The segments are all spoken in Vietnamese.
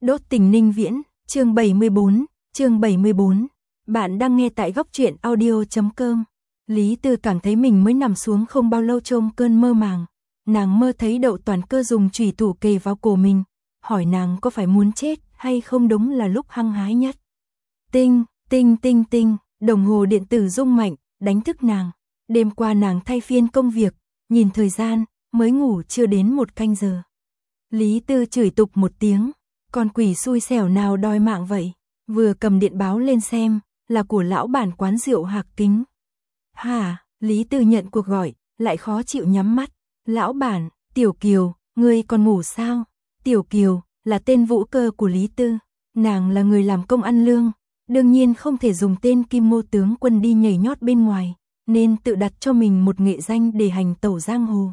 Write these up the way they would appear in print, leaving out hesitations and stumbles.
Đốt tình Ninh Viễn, chương 74. Bạn đang nghe tại góc truyện audio.com. Lý Tư cảm thấy mình mới nằm xuống không bao lâu trong cơn mơ màng. Nàng mơ thấy Đậu Toàn Cơ dùng chùy thủ kề vào cổ mình, hỏi nàng có phải muốn chết hay không, đúng là lúc hăng hái nhất. Tinh, tinh tinh tinh, đồng hồ điện tử rung mạnh, đánh thức nàng. Đêm qua nàng thay phiên công việc, nhìn thời gian, mới ngủ chưa đến 1 canh giờ. Lý Tư chửi tục một tiếng, con quỷ xui xẻo nào đòi mạng vậy, vừa cầm điện báo lên xem, là của lão bản quán rượu Hạc Kính. Hả, Lý Tư nhận cuộc gọi, lại khó chịu nhắm mắt. Lão bản, Tiểu Kiều, ngươi còn ngủ sao? Tiểu Kiều là tên Vũ Cơ của Lý Tư, nàng là người làm công ăn lương, đương nhiên không thể dùng tên Kim Mô tướng quân đi nhảy nhót bên ngoài, nên tự đặt cho mình một nghệ danh để hành tẩu giang hồ.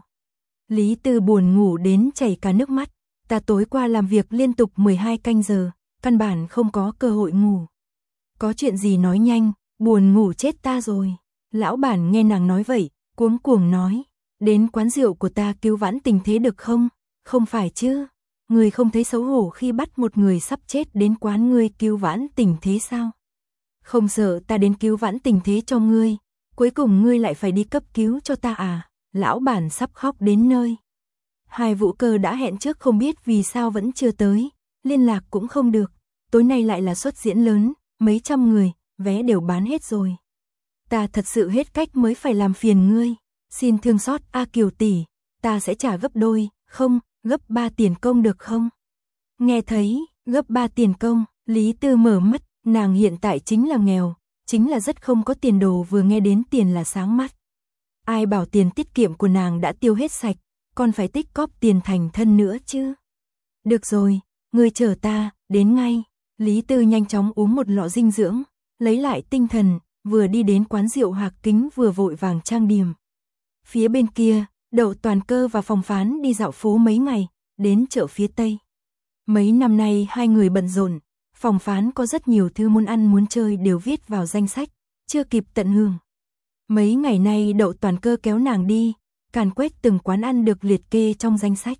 Lý Tư buồn ngủ đến chảy cả nước mắt, ta tối qua làm việc liên tục 12 canh giờ, căn bản không có cơ hội ngủ. Có chuyện gì nói nhanh, buồn ngủ chết ta rồi. Lão bản nghe nàng nói vậy, cuống cuồng nói, đến quán rượu của ta cứu vãn tình thế được không? Không phải chứ, ngươi không thấy xấu hổ khi bắt một người sắp chết đến quán ngươi cứu vãn tình thế sao? Không sợ ta đến cứu vãn tình thế cho ngươi, cuối cùng ngươi lại phải đi cấp cứu cho ta à? Lão bản sắp khóc đến nơi. Hai Vũ Cơ đã hẹn trước không biết vì sao vẫn chưa tới, liên lạc cũng không được, tối nay lại là suất diễn lớn, mấy trăm người, vé đều bán hết rồi. Ta thật sự hết cách mới phải làm phiền ngươi, xin thương xót A Kiều tỷ, ta sẽ trả gấp đôi, không, gấp 3 tiền công được không? Nghe thấy, gấp 3 tiền công, Lý Tư mở mắt, nàng hiện tại chính là nghèo, chính là rất không có tiền đồ, vừa nghe đến tiền là sáng mắt. Ai bảo tiền tiết kiệm của nàng đã tiêu hết sạch, còn phải tích cóp tiền thành thân nữa chứ. Được rồi, ngươi chờ ta, đến ngay. Lý Tư nhanh chóng uống một lọ dinh dưỡng, lấy lại tinh thần, vừa đi đến quán rượu Hạc Kính vừa vội vàng trang điểm. Phía bên kia, Đậu Toàn Cơ và Phòng Phán đi dạo phố mấy ngày, đến chợ phía Tây. Mấy năm nay hai người bận rộn, Phòng Phán có rất nhiều thứ muốn ăn muốn chơi đều viết vào danh sách, chưa kịp tận hưởng. Mấy ngày nay Đậu Toàn Cơ kéo nàng đi, càn quét từng quán ăn được liệt kê trong danh sách.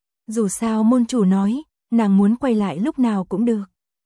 Dù sao môn chủ nói, nàng muốn quay lại lúc nào cũng được.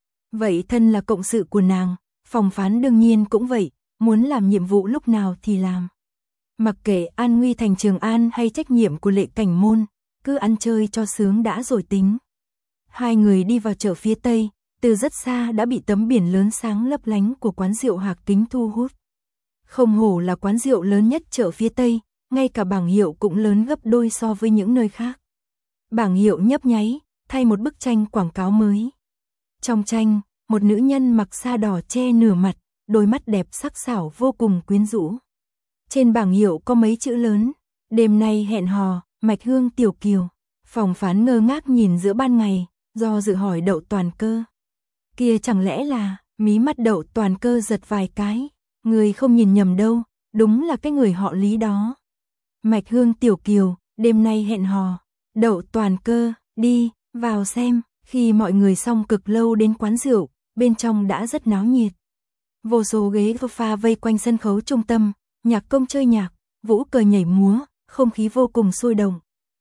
Vậy thân là cộng sự của nàng, Phòng Phán đương nhiên cũng vậy, muốn làm nhiệm vụ lúc nào thì làm. Mặc kệ an nguy thành Trường An hay trách nhiệm của Lệ Cảnh Môn, cứ ăn chơi cho sướng đã rồi tính. Hai người đi vào chợ phía Tây, từ rất xa đã bị tấm biển lớn sáng lấp lánh của quán rượu Hạc Kính thu hút. Không hổ là quán rượu lớn nhất chợ phía Tây, ngay cả bảng hiệu cũng lớn gấp đôi so với những nơi khác. Bảng hiệu nhấp nháy, thay một bức tranh quảng cáo mới. Trong tranh, một nữ nhân mặc sa đỏ che nửa mặt, đôi mắt đẹp sắc sảo vô cùng quyến rũ. Trên bảng hiệu có mấy chữ lớn, đêm nay hẹn hò, Mạch Hương Tiểu Kiều. Phòng Phán ngơ ngác nhìn giữa ban ngày, do dự hỏi Đậu Toàn Cơ. Kia chẳng lẽ là, mí mắt Đậu Toàn Cơ giật vài cái, người không nhìn nhầm đâu, đúng là cái người họ Lý đó. Mạch Hương Tiểu Kiều, đêm nay hẹn hò. Đậu Toàn Cơ, đi, vào xem. Khi mọi người xong cực lâu đến quán rượu, bên trong đã rất náo nhiệt. Vô số ghế sofa vây quanh sân khấu trung tâm, nhạc công chơi nhạc, vũ cờ nhảy múa, không khí vô cùng sôi động.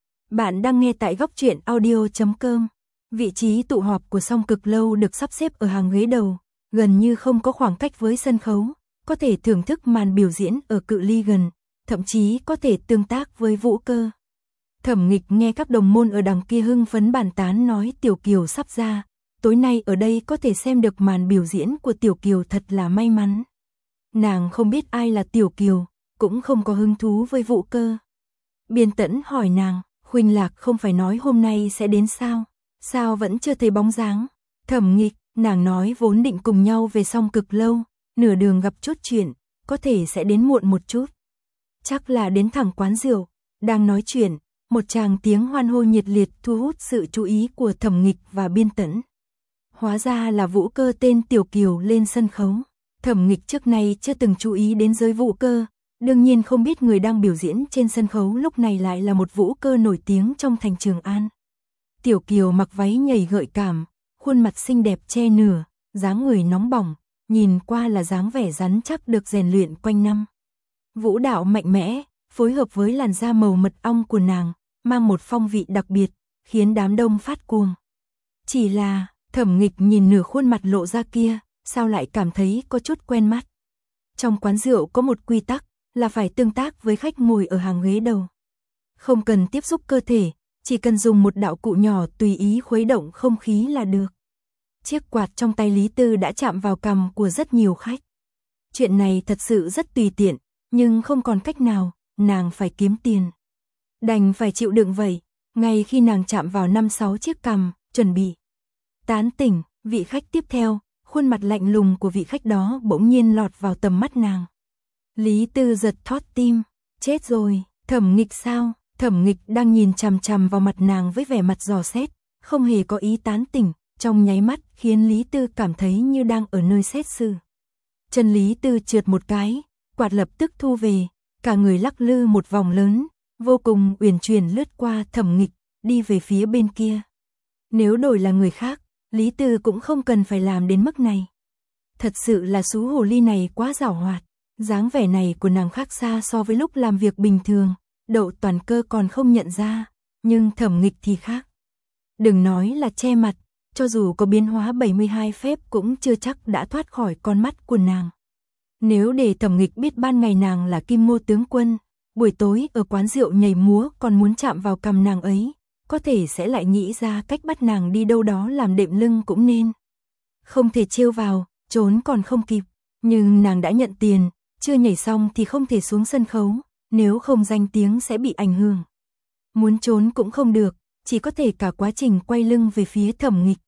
Bạn đang nghe tại góc truyện audio.com. Vị trí tụ họp của Song Cực Lâu được sắp xếp ở hàng ghế đầu, gần như không có khoảng cách với sân khấu, có thể thưởng thức màn biểu diễn ở cự ly gần, thậm chí có thể tương tác với Vũ Cơ. Thẩm Nghịch nghe các đồng môn ở đằng kia hưng phấn bàn tán nói Tiểu Kiều sắp ra, tối nay ở đây có thể xem được màn biểu diễn của Tiểu Kiều thật là may mắn. Nàng không biết ai là Tiểu Kiều, cũng không có hứng thú với Vũ Cơ. Biên Tẫn hỏi nàng, Khuynh Lạc không phải nói hôm nay sẽ đến sao? Sao vẫn chưa thấy bóng dáng? Thẩm Nghịch, nàng nói vốn định cùng nhau về Song Cực Lâu, nửa đường gặp chút chuyện, có thể sẽ đến muộn một chút. Chắc là đến thẳng quán rượu. Đang nói chuyện, một tràng tiếng hoan hô nhiệt liệt thu hút sự chú ý của Thẩm Nghịch và Biên Tẫn. Hóa ra là Vũ Cơ tên Tiểu Kiều lên sân khấu. Thẩm Nghịch trước nay chưa từng chú ý đến giới Vũ Cơ, đương nhiên không biết người đang biểu diễn trên sân khấu lúc này lại là một Vũ Cơ nổi tiếng trong thành Trường An. Tiểu Kiều mặc váy nhảy gợi cảm, khuôn mặt xinh đẹp che nửa, dáng người nóng bỏng, nhìn qua là dáng vẻ rắn chắc được rèn luyện quanh năm. Vũ đạo mạnh mẽ, phối hợp với làn da màu mật ong của nàng, mang một phong vị đặc biệt, khiến đám đông phát cuồng. Chỉ là, Thẩm Nghịch nhìn nửa khuôn mặt lộ ra kia, sao lại cảm thấy có chút quen mắt. Trong quán rượu có một quy tắc, là phải tương tác với khách ngồi ở hàng ghế đầu. Không cần tiếp xúc cơ thể, chỉ cần dùng một đạo cụ nhỏ tùy ý khuấy động không khí là được. Chiếc quạt trong tay Lý Tư đã chạm vào cằm của rất nhiều khách. Chuyện này thật sự rất tùy tiện, nhưng không còn cách nào, nàng phải kiếm tiền. Đành phải chịu đựng vậy, ngay khi nàng chạm vào 5-6 chiếc cằm, chuẩn bị tán tỉnh, vị khách tiếp theo, khuôn mặt lạnh lùng của vị khách đó bỗng nhiên lọt vào tầm mắt nàng. Lý Tư giật thót tim, chết rồi, Thẩm Nghịch sao? Thẩm Nghịch đang nhìn chằm chằm vào mặt nàng với vẻ mặt dò xét, không hề có ý tán tỉnh, trong nháy mắt khiến Lý Tư cảm thấy như đang ở nơi xét xử. Chân Lý Tư trượt một cái, quạt lập tức thu về, cả người lắc lư một vòng lớn, vô cùng uyển chuyển lướt qua Thẩm Nghịch, đi về phía bên kia. Nếu đổi là người khác, Lý Tư cũng không cần phải làm đến mức này. Thật sự là sú hồ ly này quá giảo hoạt, dáng vẻ này của nàng khác xa so với lúc làm việc bình thường, Đậu Toàn Cơ còn không nhận ra, nhưng Thẩm Nghịch thì khác. Đừng nói là che mặt, cho dù có biến hóa 72 phép cũng chưa chắc đã thoát khỏi con mắt của nàng. Nếu để Thẩm Nghịch biết ban ngày nàng là Kim Ngô tướng quân, buổi tối ở quán rượu nhảy múa còn muốn chạm vào cằm nàng ấy, có thể sẽ lại nghĩ ra cách bắt nàng đi đâu đó làm đệm lưng cũng nên. Không thể trêu vào, trốn còn không kịp, nhưng nàng đã nhận tiền, chưa nhảy xong thì không thể xuống sân khấu, nếu không danh tiếng sẽ bị ảnh hưởng. Muốn trốn cũng không được, chỉ có thể cả quá trình quay lưng về phía Thẩm Nghịch.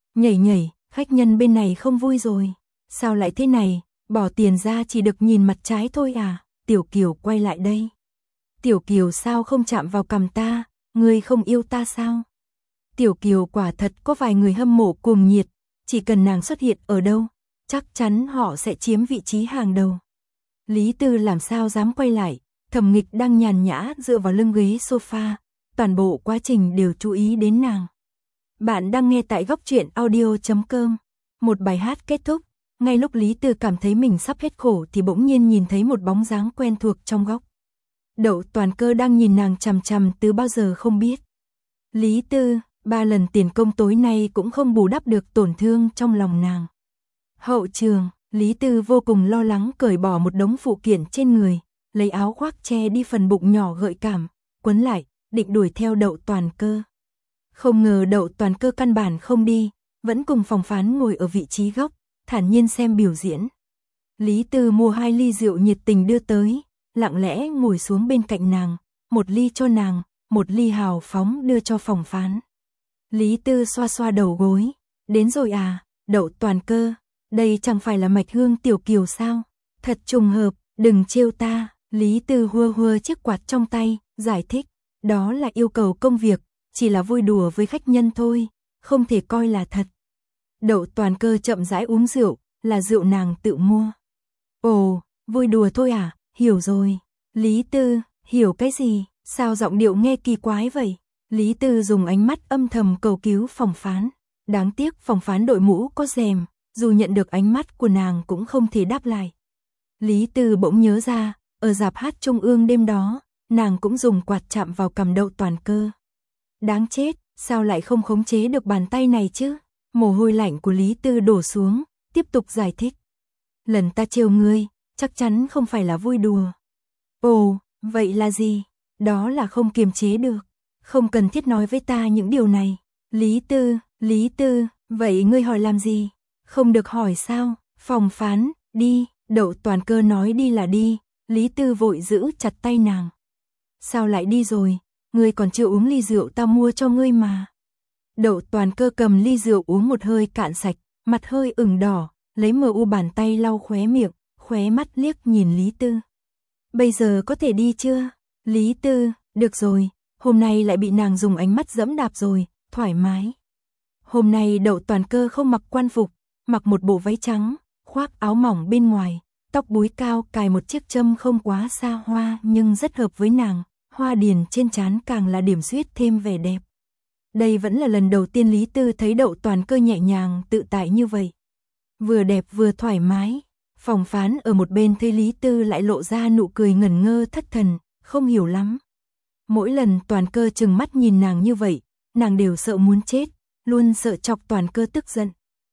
Nhảy, khách nhân bên này không vui rồi. Sao lại thế này, bỏ tiền ra chỉ được nhìn mặt trái thôi à? Tiểu Kiều quay lại đây. Tiểu Kiều sao không chạm vào cằm ta, ngươi không yêu ta sao? Tiểu Kiều quả thật có vài người hâm mộ cuồng nhiệt, chỉ cần nàng xuất hiện ở đâu, chắc chắn họ sẽ chiếm vị trí hàng đầu. Lý Tư làm sao dám quay lại, Thẩm Nghịch đang nhàn nhã dựa vào lưng ghế sofa, toàn bộ quá trình đều chú ý đến nàng. Bạn đang nghe tại góc truyện audio.com. Một bài hát kết thúc, ngay lúc Lý Tư cảm thấy mình sắp hết khổ thì bỗng nhiên nhìn thấy một bóng dáng quen thuộc trong góc. Đậu Toàn Cơ đang nhìn nàng chằm chằm từ bao giờ không biết. Lý Tư, 3 lần tiền công tối nay cũng không bù đắp được tổn thương trong lòng nàng. Hậu trường, Lý Tư vô cùng lo lắng cởi bỏ một đống phụ kiện trên người, lấy áo khoác che đi phần bụng nhỏ gợi cảm, quấn lại, định đuổi theo Đậu Toàn Cơ. Không ngờ Đậu Toàn Cơ căn bản không đi, vẫn cùng phòng phán ngồi ở vị trí góc, thản nhiên xem biểu diễn. Lý Tư mua 2 ly rượu nhiệt tình đưa tới, lặng lẽ ngồi xuống bên cạnh nàng, 1 ly cho nàng, 1 ly hào phóng đưa cho phòng phán. Lý Tư xoa xoa đầu gối, đến rồi à, Đậu Toàn Cơ, đây chẳng phải là mạch hương Tiểu Kiều sao? Thật trùng hợp, đừng trêu ta. Lý Tư hua hua chiếc quạt trong tay, giải thích, đó là yêu cầu công việc, chỉ là vui đùa với khách nhân thôi, không thể coi là thật. Đậu Toàn Cơ chậm rãi uống rượu, là rượu nàng tự mua. Ồ, vui đùa thôi à, hiểu rồi. Lý Tư, hiểu cái gì, sao giọng điệu nghe kỳ quái vậy? Lý Tư dùng ánh mắt âm thầm cầu cứu phòng phán. Đáng tiếc phòng phán đội mũ có rèm, dù nhận được ánh mắt của nàng cũng không thể đáp lại. Lý Tư bỗng nhớ ra, ở rạp hát Trung ương đêm đó, nàng cũng dùng quạt chạm vào cằm Đậu Toàn Cơ. Đáng chết, sao lại không khống chế được bàn tay này chứ? Mồ hôi lạnh của Lý Tư đổ xuống, tiếp tục giải thích. Lần ta trêu ngươi, chắc chắn không phải là vui đùa. Ồ, vậy là gì? Đó là không kiềm chế được. Không cần thiết nói với ta những điều này. Lý Tư, vậy ngươi hỏi làm gì? Không được hỏi sao? Phòng phán, đi. Đậu Toàn Cơ nói đi là đi. Lý Tư vội giữ chặt tay nàng. Sao lại đi rồi? Ngươi còn chưa uống ly rượu ta mua cho ngươi mà. Đậu Toàn Cơ cầm ly rượu uống một hơi cạn sạch, mặt hơi ửng đỏ, lấy MU bàn tay lau khóe miệng, khóe mắt liếc nhìn Lý Tư. Bây giờ có thể đi chưa? Lý Tư, được rồi, hôm nay lại bị nàng dùng ánh mắt dẫm đạp rồi, thoải mái. Hôm nay Đậu Toàn Cơ không mặc quan phục, mặc một bộ váy trắng, khoác áo mỏng bên ngoài, tóc búi cao cài một chiếc châm không quá xa hoa nhưng rất hợp với nàng, hoa điền trên trán càng là điểm xuyết thêm vẻ đẹp. Đây vẫn là lần đầu tiên Lý Tư thấy Đậu Toàn Cơ nhẹ nhàng tự tại như vậy. Vừa đẹp vừa thoải mái. Phòng phán ở một bên thấy Lý Tư lại lộ ra nụ cười ngẩn ngơ thất thần, không hiểu lắm. Mỗi lần Toàn Cơ trừng mắt nhìn nàng như vậy, nàng đều sợ muốn chết, luôn sợ chọc Toàn Cơ tức giận.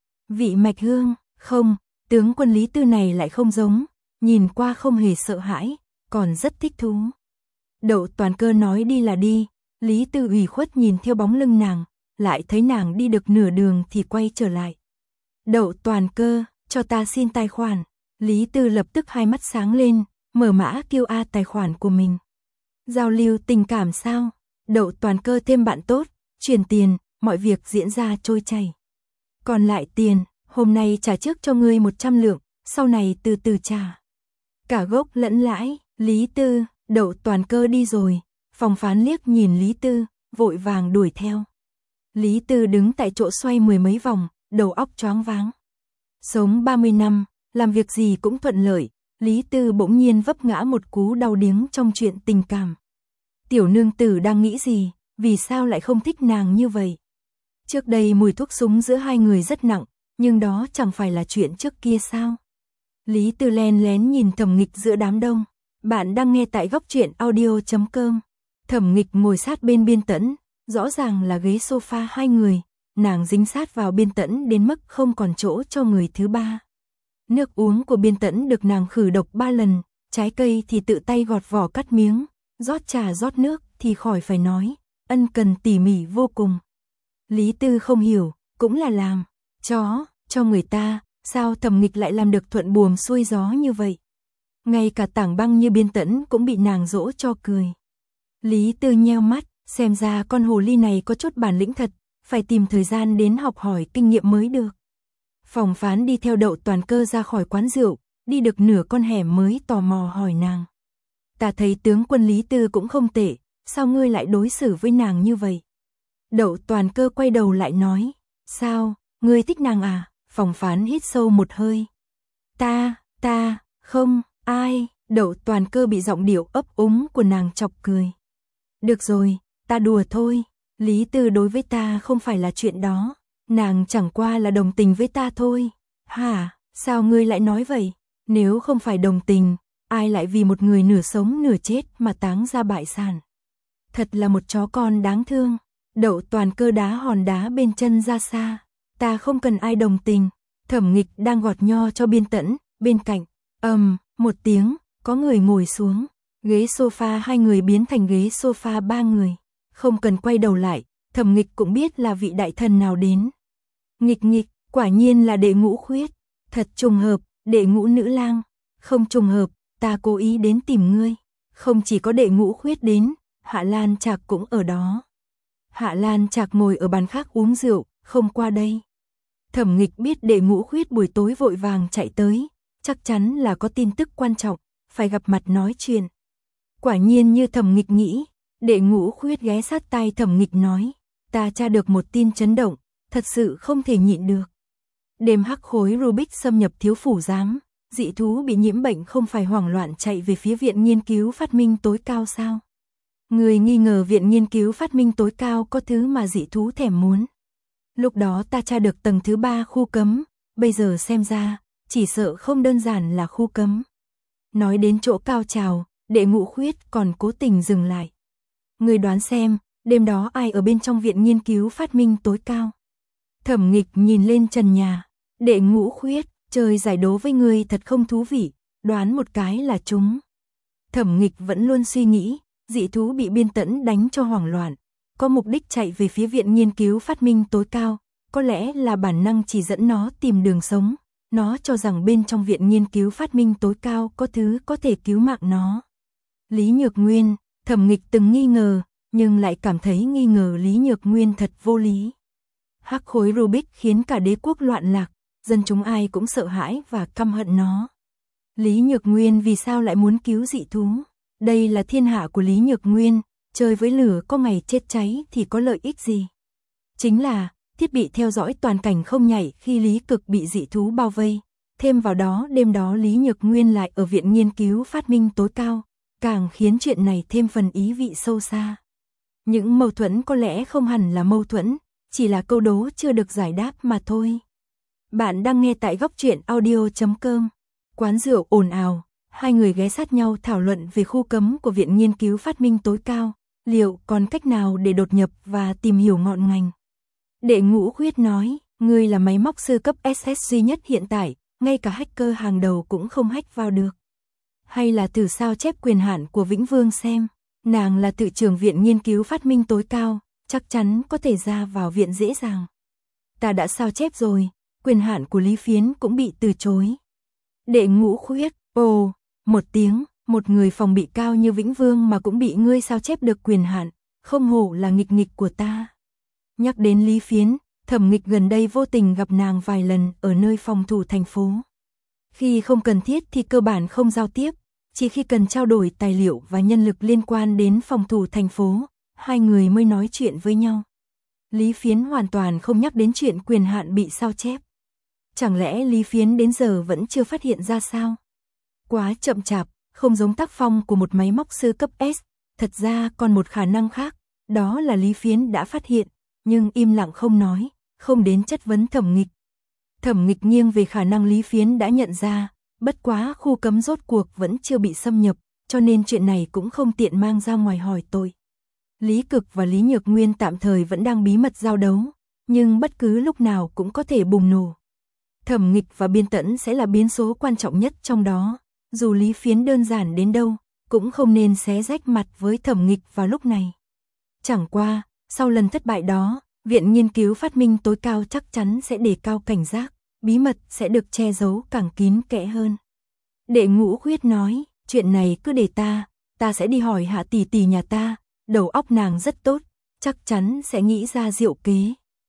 Vị Mạch Hương, không, tướng quân Lý Tư này lại không giống, nhìn qua không hề sợ hãi, còn rất thích thú. Đậu Toàn Cơ nói đi là đi, Lý Tư ủy khuất nhìn theo bóng lưng nàng, lại thấy nàng đi được nửa đường thì quay trở lại. Đậu Toàn Cơ, cho ta xin tài khoản. Lý Tư lập tức hai mắt sáng lên, mở mã QR tài khoản của mình. Giao lưu tình cảm sao? Đậu Toàn Cơ thêm bạn tốt, chuyển tiền, mọi việc diễn ra trôi chảy. Còn lại tiền, hôm nay trả trước cho ngươi 100 lượng, sau này từ từ trả. Cả gốc lẫn lãi, Lý Tư, Đậu Toàn Cơ đi rồi, phòng phán liếc nhìn Lý Tư, vội vàng đuổi theo. Lý Tư đứng tại chỗ xoay mười mấy vòng, đầu óc choáng váng. Sống 30 năm, làm việc gì cũng thuận lợi, Lý Tư bỗng nhiên vấp ngã một cú đau điếng trong chuyện tình cảm. Tiểu nương tử đang nghĩ gì, vì sao lại không thích nàng như vậy? Trước đây mùi thuốc súng giữa hai người rất nặng, nhưng đó chẳng phải là chuyện trước kia sao? Lý Tư len lén nhìn Thẩm Nghịch giữa đám đông. Bạn đang nghe tại goctruyện.audio.com. Thẩm Nghịch ngồi sát bên Biên Tẫn, rõ ràng là ghế sofa hai người, nàng dính sát vào Biên Tẫn đến mức không còn chỗ cho người thứ ba. Nước uống của Biên Tẫn được nàng khử độc 3 lần, trái cây thì tự tay gọt vỏ cắt miếng, rót trà rót nước thì khỏi phải nói, ân cần tỉ mỉ vô cùng. Lý Tư không hiểu, cũng là làm cho người ta, sao Thẩm Nghịch lại làm được thuận buồm xuôi gió như vậy? Ngay cả Tảng Băng như Biên Tẫn cũng bị nàng dỗ cho cười. Lý Tư nheo mắt, xem ra con hồ ly này có chút bản lĩnh thật, phải tìm thời gian đến học hỏi kinh nghiệm mới được. Phòng phán đi theo Đậu Toàn Cơ ra khỏi quán rượu, đi được nửa con hẻm mới tò mò hỏi nàng. Ta thấy tướng quân Lý Tư cũng không tệ, sao ngươi lại đối xử với nàng như vậy? Đậu Toàn Cơ quay đầu lại nói, sao, ngươi thích nàng à? Phòng phán hít sâu một hơi. Ta, không, ai? Đậu Toàn Cơ bị giọng điệu ấp úng của nàng chọc cười. Được rồi, ta đùa thôi, Lý Tư đối với ta không phải là chuyện đó, nàng chẳng qua là đồng tình với ta thôi. Hả, sao ngươi lại nói vậy? Nếu không phải đồng tình, ai lại vì một người nửa sống nửa chết mà táng ra bại sản? Thật là một chó con đáng thương. Đậu Toàn Cơ đá hòn đá bên chân ra xa. Ta không cần ai đồng tình. Thẩm Nghịch đang gọt nho cho Biên Tẫn, bên cạnh, một tiếng, có người ngồi xuống. Ghế sofa hai người biến thành ghế sofa ba người. Không cần quay đầu lại, Thẩm Nghịch cũng biết là vị đại thần nào đến. Nghịch, quả nhiên là Đệ Ngũ Khuyết. Thật trùng hợp, Đệ Ngũ nữ lang. Không trùng hợp, ta cố ý đến tìm ngươi. Không chỉ có Đệ Ngũ Khuyết đến, Hạ Lan Trạc cũng ở đó. Hạ Lan Trạc ngồi ở bàn khác uống rượu, không qua đây. Thẩm Nghịch biết Đệ Ngũ Khuyết buổi tối vội vàng chạy tới, chắc chắn là có tin tức quan trọng, phải gặp mặt nói chuyện. Quả nhiên như Thẩm Nghịch nghĩ, Đệ Ngũ Khuyết ghé sát tai Thẩm Nghịch nói, ta tra được một tin chấn động, thật sự không thể nhịn được. Đêm hắc khối Rubik xâm nhập Thiếu Phủ Giám, dị thú bị nhiễm bệnh không phải hoảng loạn chạy về phía Viện Nghiên cứu Phát minh tối cao sao? Người nghi ngờ Viện Nghiên cứu Phát minh tối cao có thứ mà dị thú thèm muốn. Lúc đó ta tra được tầng thứ 3 khu cấm, bây giờ xem ra, chỉ sợ không đơn giản là khu cấm. Nói đến chỗ cao trào, Đệ Ngũ Khuyết còn cố tình dừng lại. Người đoán xem, đêm đó ai ở bên trong Viện Nghiên cứu Phát minh tối cao? Thẩm Nghịch nhìn lên trần nhà. Đệ Ngũ Khuyết, chơi giải đố với ngươi thật không thú vị, đoán một cái là trúng. Thẩm Nghịch vẫn luôn suy nghĩ, dị thú bị Biên Tẫn đánh cho hoảng loạn, có mục đích chạy về phía Viện Nghiên cứu Phát minh tối cao, có lẽ là bản năng chỉ dẫn nó tìm đường sống, nó cho rằng bên trong Viện Nghiên cứu Phát minh tối cao có thứ có thể cứu mạng nó. Lý Nhược Nguyên, Thẩm Nghịch từng nghi ngờ, nhưng lại cảm thấy nghi ngờ Lý Nhược Nguyên thật vô lý. Hắc khối Rubik khiến cả đế quốc loạn lạc, dân chúng ai cũng sợ hãi và căm hận nó. Lý Nhược Nguyên vì sao lại muốn cứu dị thú? Đây là thiên hạ của Lý Nhược Nguyên, chơi với lửa có ngày chết cháy thì có lợi ích gì? Chính là, thiết bị theo dõi toàn cảnh không nhảy khi Lý Cực bị dị thú bao vây. Thêm vào đó đêm đó Lý Nhược Nguyên lại ở Viện Nghiên cứu Phát minh tối cao, càng khiến chuyện này thêm phần ý vị sâu xa. Những mâu thuẫn có lẽ không hẳn là mâu thuẫn, chỉ là câu đố chưa được giải đáp mà thôi. Bạn đang nghe tại goctruyện.audio.com. Quán rượu ồn ào, hai người ghé sát nhau thảo luận về khu cấm của Viện Nghiên cứu Phát minh tối cao, liệu còn cách nào để đột nhập và tìm hiểu ngọn ngành. Đệ Ngũ Khuyết nói, ngươi là máy móc sư cấp SS duy nhất hiện tại, ngay cả hacker hàng đầu cũng không hack vào được. Hay là thử sao chép quyền hạn của Vĩnh Vương xem, nàng là tự trưởng viện nghiên cứu phát minh tối cao, chắc chắn có thể ra vào viện dễ dàng. Ta đã sao chép rồi, quyền hạn của Lý Phiến cũng bị từ chối. Đệ Ngũ Khuyết, ồ, một tiếng, một người phòng bị cao như Vĩnh Vương mà cũng bị ngươi sao chép được quyền hạn, không hổ là nghịch nghịch của ta. Nhắc đến Lý Phiến, Thẩm Nghịch gần đây vô tình gặp nàng vài lần ở nơi phòng thủ thành phố. Khi không cần thiết thì cơ bản không giao tiếp, chỉ khi cần trao đổi tài liệu và nhân lực liên quan đến phòng thủ thành phố, hai người mới nói chuyện với nhau. Lý Phiến hoàn toàn không nhắc đến chuyện quyền hạn bị sao chép. Chẳng lẽ Lý Phiến đến giờ vẫn chưa phát hiện ra sao? Quá chậm chạp, không giống tác phong của một máy móc sư cấp S. Thật ra còn một khả năng khác, đó là Lý Phiến đã phát hiện, nhưng im lặng không nói, không đến chất vấn Thẩm Nghịch. Thẩm Nghịch nghiêng về khả năng Lý Phiến đã nhận ra, bất quá khu cấm rốt cuộc vẫn chưa bị xâm nhập, cho nên chuyện này cũng không tiện mang ra ngoài hỏi tội. Lý Cực và Lý Nhược Nguyên tạm thời vẫn đang bí mật giao đấu, nhưng bất cứ lúc nào cũng có thể bùng nổ. Thẩm Nghịch và Biên Tẫn sẽ là biến số quan trọng nhất trong đó, dù Lý Phiến đơn giản đến đâu, cũng không nên xé rách mặt với Thẩm Nghịch vào lúc này. Chẳng qua, sau lần thất bại đó, Viện Nghiên cứu Phát minh tối cao chắc chắn sẽ đề cao cảnh giác, bí mật sẽ được che giấu càng kín kẽ hơn. Đệ Ngũ Khuyết nói, chuyện này cứ để ta sẽ đi hỏi Hạ tỷ tỷ nhà ta, đầu óc nàng rất tốt, chắc chắn sẽ nghĩ ra diệu kế.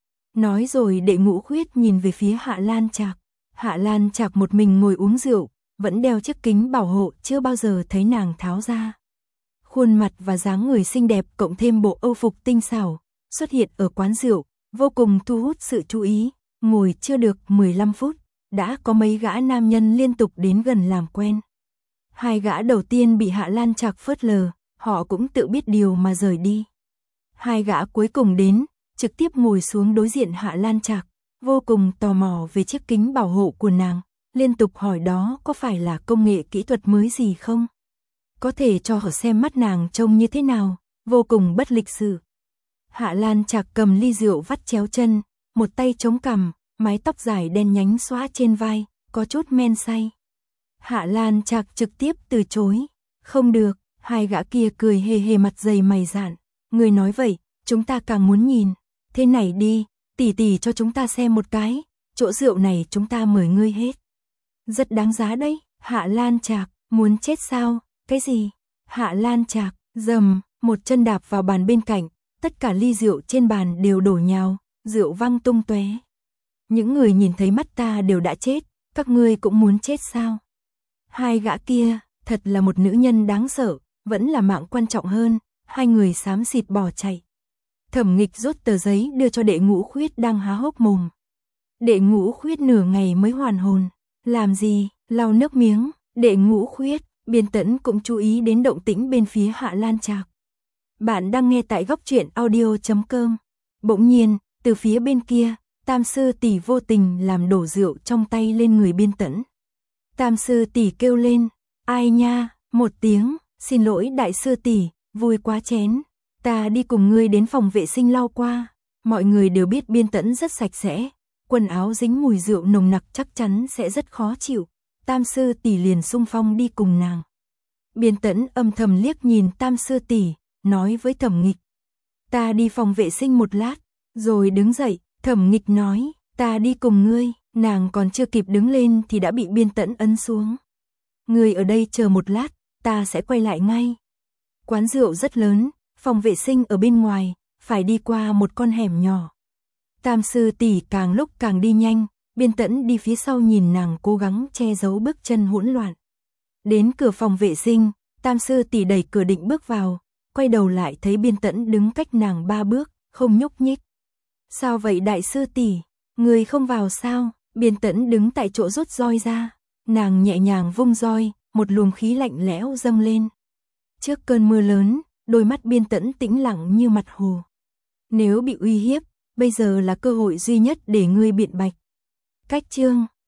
Nói rồi Đệ Ngũ Khuyết nhìn về phía Hạ Lan Trạc. Hạ Lan Trạc một mình ngồi uống rượu, vẫn đeo chiếc kính bảo hộ, chưa bao giờ thấy nàng tháo ra. Khuôn mặt và dáng người xinh đẹp cộng thêm bộ âu phục tinh xảo, xuất hiện ở quán rượu, vô cùng thu hút sự chú ý. Ngồi chưa được 15 phút, đã có mấy gã nam nhân liên tục đến gần làm quen. Hai gã đầu tiên bị Hạ Lan Trạc phớt lờ, họ cũng tự biết điều mà rời đi. Hai gã cuối cùng đến, trực tiếp ngồi xuống đối diện Hạ Lan Trạc, vô cùng tò mò về chiếc kính bảo hộ của nàng, liên tục hỏi đó có phải là công nghệ kỹ thuật mới gì không? Có thể cho họ xem mắt nàng trông như thế nào, vô cùng bất lịch sự. Hạ Lan Trạc cầm ly rượu vắt chéo chân, một tay chống cằm, mái tóc dài đen nhánh xõa trên vai, có chút men say. Hạ Lan Trạc trực tiếp từ chối, không được, hai gã kia cười hề hề mặt dày mày dạn, người nói vậy, chúng ta càng muốn nhìn, thế này đi, tỷ tỷ cho chúng ta xem một cái, chỗ rượu này chúng ta mời ngươi hết. Rất đáng giá đấy, Hạ Lan Trạc, muốn chết sao, cái gì? Hạ Lan Trạc, dầm, một chân đạp vào bàn bên cạnh, tất cả ly rượu trên bàn đều đổ nhào, rượu văng tung tóe. Những người nhìn thấy mắt ta đều đã chết, các ngươi cũng muốn chết sao? Hai gã kia, thật là một nữ nhân đáng sợ, vẫn là mạng quan trọng hơn, hai người xám xịt bỏ chạy. Thẩm Nghịch rút tờ giấy đưa cho Đệ Ngũ Khuyết đang há hốc mồm. Đệ Ngũ Khuyết nửa ngày mới hoàn hồn, làm gì, lau nước miếng. Đệ Ngũ Khuyết, Biên Tẫn cũng chú ý đến động tĩnh bên phía Hạ Lan Trạc. Bạn đang nghe tại góc truyện audio.com. Bỗng nhiên, từ phía bên kia, Tam sư tỷ vô tình làm đổ rượu trong tay lên người Biên Tẫn. Tam sư tỷ kêu lên, ai nha, một tiếng, xin lỗi đại sư tỷ, vui quá chén, ta đi cùng ngươi đến phòng vệ sinh lau qua. Mọi người đều biết Biên Tẫn rất sạch sẽ, quần áo dính mùi rượu nồng nặc chắc chắn sẽ rất khó chịu. Tam sư tỷ liền xung phong đi cùng nàng. Biên Tẫn âm thầm liếc nhìn Tam sư tỷ, nói với Thẩm Nghịch, ta đi phòng vệ sinh một lát, rồi đứng dậy. Thẩm Nghịch nói, ta đi cùng ngươi. Nàng còn chưa kịp đứng lên thì đã bị Biên Tẫn ấn xuống. Ngươi ở đây chờ một lát, ta sẽ quay lại ngay. Quán rượu rất lớn, phòng vệ sinh ở bên ngoài, phải đi qua một con hẻm nhỏ. Tam sư tỷ càng lúc càng đi nhanh, Biên Tẫn đi phía sau nhìn nàng cố gắng che giấu bước chân hỗn loạn. Đến cửa phòng vệ sinh, Tam sư tỷ đẩy cửa định bước vào, quay đầu lại thấy Biên Tẫn đứng cách nàng 3 bước, không nhúc nhích. Sao vậy đại sư tỷ, người không vào sao? Biên Tẫn đứng tại chỗ rút roi ra, nàng nhẹ nhàng vung roi, một luồng khí lạnh lẽo dâng lên. Trước cơn mưa lớn, đôi mắt Biên Tẫn tĩnh lặng như mặt hồ. Nếu bị uy hiếp, bây giờ là cơ hội duy nhất để ngươi biện bạch. Cách chương